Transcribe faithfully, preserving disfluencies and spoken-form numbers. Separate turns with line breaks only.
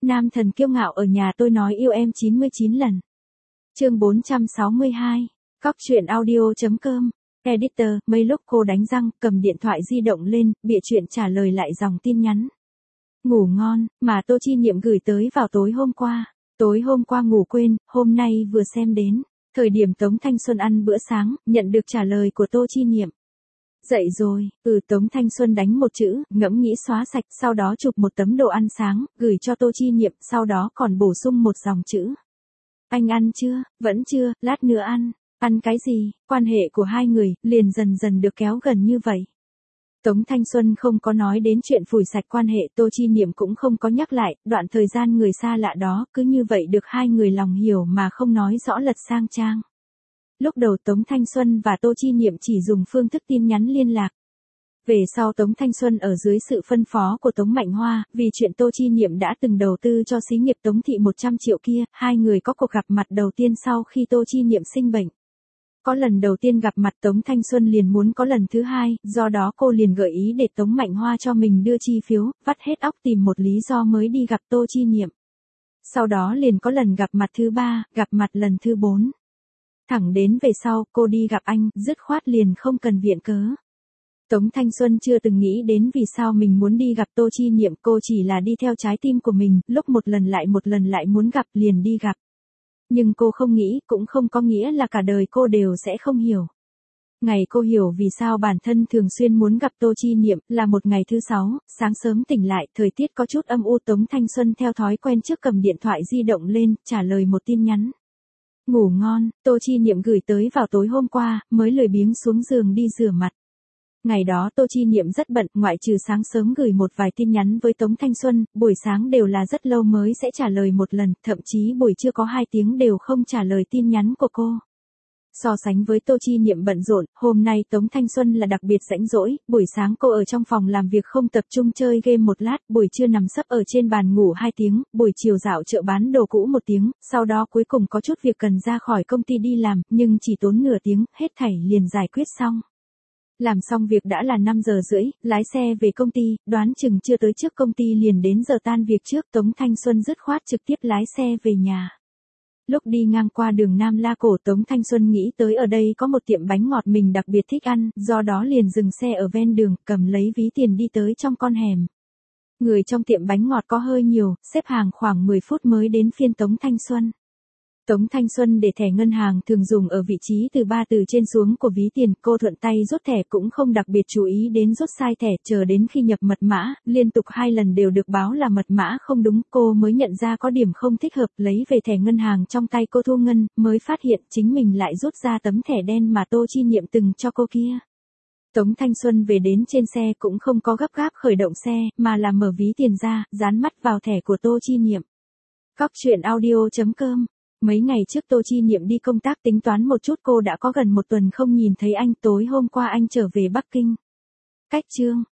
Nam thần kiêu ngạo ở nhà tôi nói yêu em chín mươi chín lần. Chương bốn trăm sáu mươi hai. Cóc truyện audio.com. Editor, mấy lúc cô đánh răng, cầm điện thoại di động lên, bịa chuyện trả lời lại dòng tin nhắn. Ngủ ngon, mà Tô Chi Niệm gửi tới vào tối hôm qua. Tối hôm qua ngủ quên, hôm nay vừa xem đến. Thời điểm Tống Thanh Xuân ăn bữa sáng, nhận được trả lời của Tô Chi Niệm. Dậy rồi, ừ Tống Thanh Xuân đánh một chữ, ngẫm nghĩ xóa sạch, sau đó chụp một tấm đồ ăn sáng, gửi cho Tô Chi Niệm, sau đó còn bổ sung một dòng chữ. Anh ăn chưa? Vẫn chưa, lát nữa ăn. Ăn cái gì? Quan hệ của hai người, liền dần dần được kéo gần như vậy. Tống Thanh Xuân không có nói đến chuyện phủi sạch quan hệ, Tô Chi Niệm cũng không có nhắc lại, đoạn thời gian người xa lạ đó, cứ như vậy được hai người lòng hiểu mà không nói rõ lật sang trang. Lúc đầu Tống Thanh Xuân và Tô Chi Niệm chỉ dùng phương thức tin nhắn liên lạc. Về sau Tống Thanh Xuân ở dưới sự phân phó của Tống Mạnh Hoa, vì chuyện Tô Chi Niệm đã từng đầu tư cho xí nghiệp Tống Thị một trăm triệu kia, hai người có cuộc gặp mặt đầu tiên sau khi Tô Chi Niệm sinh bệnh. Có lần đầu tiên gặp mặt Tống Thanh Xuân liền muốn có lần thứ hai, do đó cô liền gợi ý để Tống Mạnh Hoa cho mình đưa chi phiếu, vắt hết óc tìm một lý do mới đi gặp Tô Chi Niệm. Sau đó liền có lần gặp mặt thứ ba, gặp mặt lần thứ bốn. Thẳng đến về sau, cô đi gặp anh, dứt khoát liền không cần viện cớ. Tống Thanh Xuân chưa từng nghĩ đến vì sao mình muốn đi gặp Tô Chi Niệm, cô chỉ là đi theo trái tim của mình, lúc một lần lại một lần lại muốn gặp liền đi gặp. Nhưng cô không nghĩ, cũng không có nghĩa là cả đời cô đều sẽ không hiểu. Ngày cô hiểu vì sao bản thân thường xuyên muốn gặp Tô Chi Niệm, là một ngày thứ sáu, sáng sớm tỉnh lại, thời tiết có chút âm u, Tống Thanh Xuân theo thói quen trước cầm điện thoại di động lên, trả lời một tin nhắn. Ngủ ngon, Tô Chi Niệm gửi tới vào tối hôm qua, mới lười biếng xuống giường đi rửa mặt. Ngày đó Tô Chi Niệm rất bận, ngoại trừ sáng sớm gửi một vài tin nhắn với Tống Thanh Xuân, buổi sáng đều là rất lâu mới sẽ trả lời một lần, thậm chí buổi trưa có hai tiếng đều không trả lời tin nhắn của cô. So sánh với Tô Chi Niệm bận rộn, hôm nay Tống Thanh Xuân là đặc biệt rảnh rỗi, buổi sáng cô ở trong phòng làm việc không tập trung chơi game một lát, buổi trưa nằm sấp ở trên bàn ngủ hai tiếng, buổi chiều dạo chợ bán đồ cũ một tiếng, sau đó cuối cùng có chút việc cần ra khỏi công ty đi làm, nhưng chỉ tốn nửa tiếng, hết thảy liền giải quyết xong. Làm xong việc đã là năm giờ rưỡi, lái xe về công ty, đoán chừng chưa tới trước công ty liền đến giờ tan việc trước, Tống Thanh Xuân dứt khoát trực tiếp lái xe về nhà. Lúc đi ngang qua đường Nam La Cổ, Tống Thanh Xuân nghĩ tới ở đây có một tiệm bánh ngọt mình đặc biệt thích ăn, do đó liền dừng xe ở ven đường, cầm lấy ví tiền đi tới trong con hẻm. Người trong tiệm bánh ngọt có hơi nhiều, xếp hàng khoảng mười phút mới đến phiên Tống Thanh Xuân. Tống Thanh Xuân để thẻ ngân hàng thường dùng ở vị trí từ ba từ trên xuống của ví tiền, cô thuận tay rút thẻ cũng không đặc biệt chú ý đến rút sai thẻ, chờ đến khi nhập mật mã, liên tục hai lần đều được báo là mật mã không đúng, cô mới nhận ra có điểm không thích hợp, lấy về thẻ ngân hàng trong tay cô thu ngân, mới phát hiện chính mình lại rút ra tấm thẻ đen mà Tô Chi Niệm từng cho cô kia. Tống Thanh Xuân về đến trên xe cũng không có gấp gáp khởi động xe, mà là mở ví tiền ra, dán mắt vào thẻ của Tô Chi Niệm. Cóc truyện audio.com. Mấy ngày trước Tô Chi Niệm đi công tác, tính toán một chút cô đã có gần một tuần không nhìn thấy anh, tối hôm qua anh trở về Bắc Kinh. Cách chương,